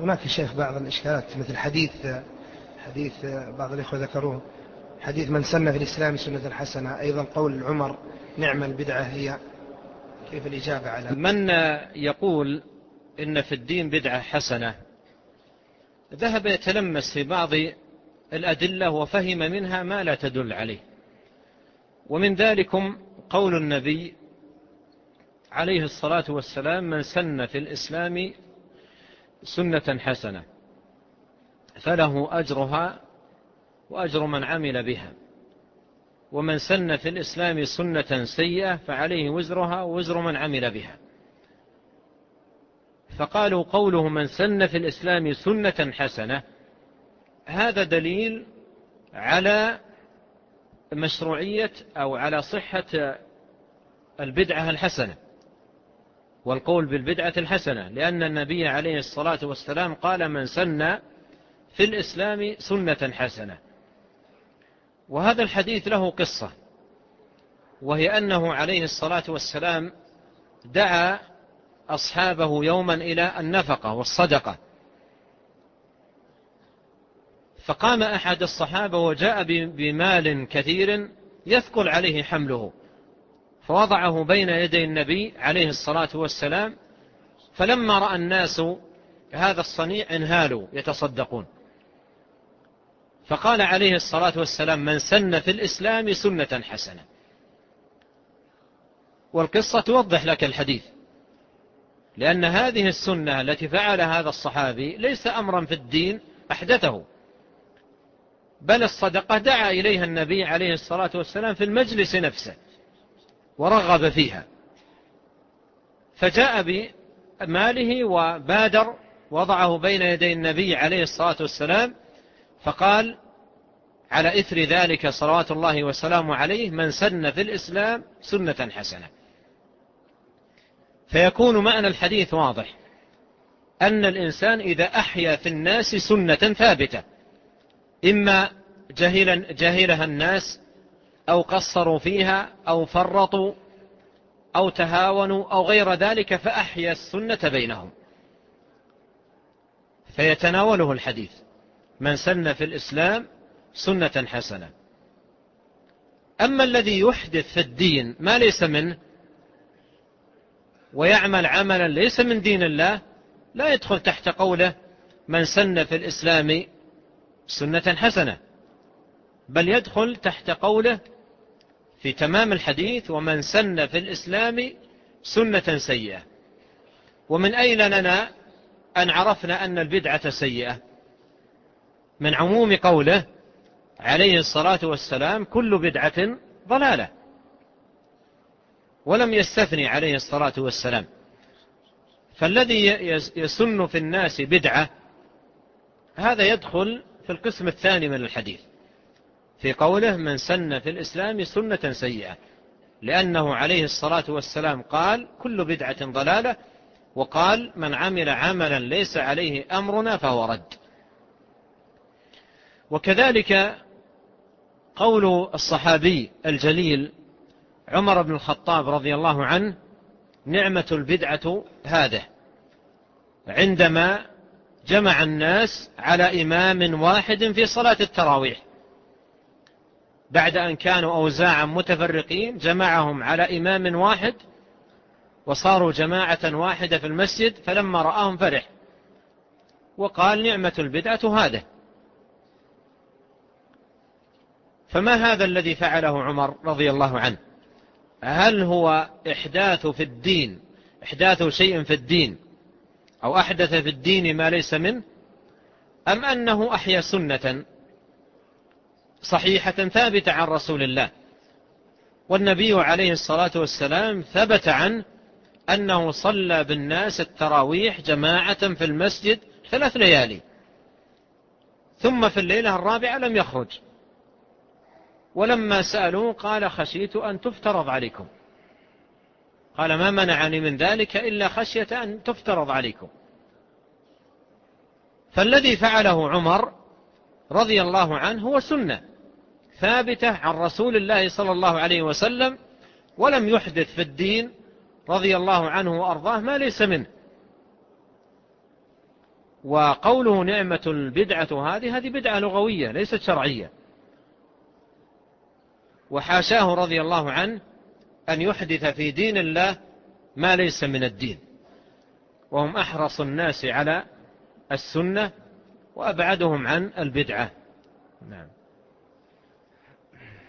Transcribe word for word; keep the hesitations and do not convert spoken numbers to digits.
هناك شيخ بعض الإشكالات مثل حديث حديث بعض الإخوة ذكروه، حديث من سن في الإسلام سنة حسنة، أيضا قول عمر نعم البدعة هي، كيف الإجابة على من يقول إن في الدين بدعة حسنة ذهب يتلمس في بعض الأدلة وفهم منها ما لا تدل عليه، ومن ذلكم قول النبي عليه الصلاة والسلام من سن في الإسلام سنة حسنة فله أجرها وأجر من عمل بها، ومن سن في الإسلام سنة سيئة فعليه وزرها ووزر من عمل بها. فقالوا قوله من سن في الإسلام سنة حسنة هذا دليل على مشروعية أو على صحة البدعة الحسنة والقول بالبدعة الحسنة، لأن النبي عليه الصلاة والسلام قال من سن في الإسلام سنة حسنة. وهذا الحديث له قصة، وهي أنه عليه الصلاة والسلام دعا أصحابه يوما إلى النفقة والصدقة، فقام أحد الصحابة وجاء بمال كثير يثقل عليه حمله، فوضعه بين يدي النبي عليه الصلاة والسلام، فلما رأى الناس هذا الصنيع انهالوا يتصدقون، فقال عليه الصلاة والسلام من سن في الإسلام سنة حسنة. والقصة توضح لك الحديث، لأن هذه السنة التي فعل هذا الصحابي ليس أمرا في الدين أحدثه، بل الصدقة دعا إليها النبي عليه الصلاة والسلام في المجلس نفسه ورغب فيها، فجاء بماله وبادر وضعه بين يدي النبي عليه الصلاة والسلام، فقال على إثر ذلك صلوات الله وسلامه عليه من سن في الإسلام سنة حسنة. فيكون معنى الحديث واضح، أن الإنسان إذا أحيا في الناس سنة ثابتة إما جهلا جهلها الناس أو قصروا فيها أو فرطوا أو تهاونوا أو غير ذلك، فأحيا السنة بينهم، فيتناوله الحديث من سن في الإسلام سنة حسنة. أما الذي يحدث في الدين ما ليس منه ويعمل عملا ليس من دين الله لا يدخل تحت قوله من سن في الإسلام سنة حسنة، بل يدخل تحت قوله في تمام الحديث ومن سن في الإسلام سنة سيئة. ومن أين لنا أن عرفنا أن البدعة سيئة؟ من عموم قوله عليه الصلاة والسلام كل بدعة ضلالة، ولم يستثني عليه الصلاة والسلام. فالذي يسن في الناس بدعة هذا يدخل في القسم الثاني من الحديث في قوله من سن في الإسلام سنة سيئة، لأنه عليه الصلاة والسلام قال كل بدعة ضلالة، وقال من عمل عملا ليس عليه أمرنا فهو رد. وكذلك قول الصحابي الجليل عمر بن الخطاب رضي الله عنه نعمة البدعة هذه، عندما جمع الناس على إمام واحد في صلاة التراويح بعد أن كانوا أوزاعا متفرقين، جمعهم على إمام واحد وصاروا جماعة واحدة في المسجد، فلما رآهم فرح وقال نعمة البدعة هذه. فما هذا الذي فعله عمر رضي الله عنه؟ هل هو إحداث في الدين إحداث شيء في الدين أو أحدث في الدين ما ليس منه، أم أنه أحيا سنة صحيحة ثابتة عن رسول الله؟ والنبي عليه الصلاة والسلام ثبت عنه أنه صلى بالناس التراويح جماعة في المسجد ثلاث ليالي، ثم في الليلة الرابعة لم يخرج، ولما سألوه قال خشيت أن تفترض عليكم، قال ما منعني من ذلك إلا خشية أن تفترض عليكم. فالذي فعله عمر رضي الله عنه هو سنة ثابتة عن رسول الله صلى الله عليه وسلم، ولم يحدث في الدين رضي الله عنه وأرضاه ما ليس منه. وقوله نعمة البدعة هذه هذه بدعة لغوية ليست شرعية، وحاشاه رضي الله عنه أن يحدث في دين الله ما ليس من الدين، وهم أحرص الناس على السنة وأبعدهم عن البدعة. نعم.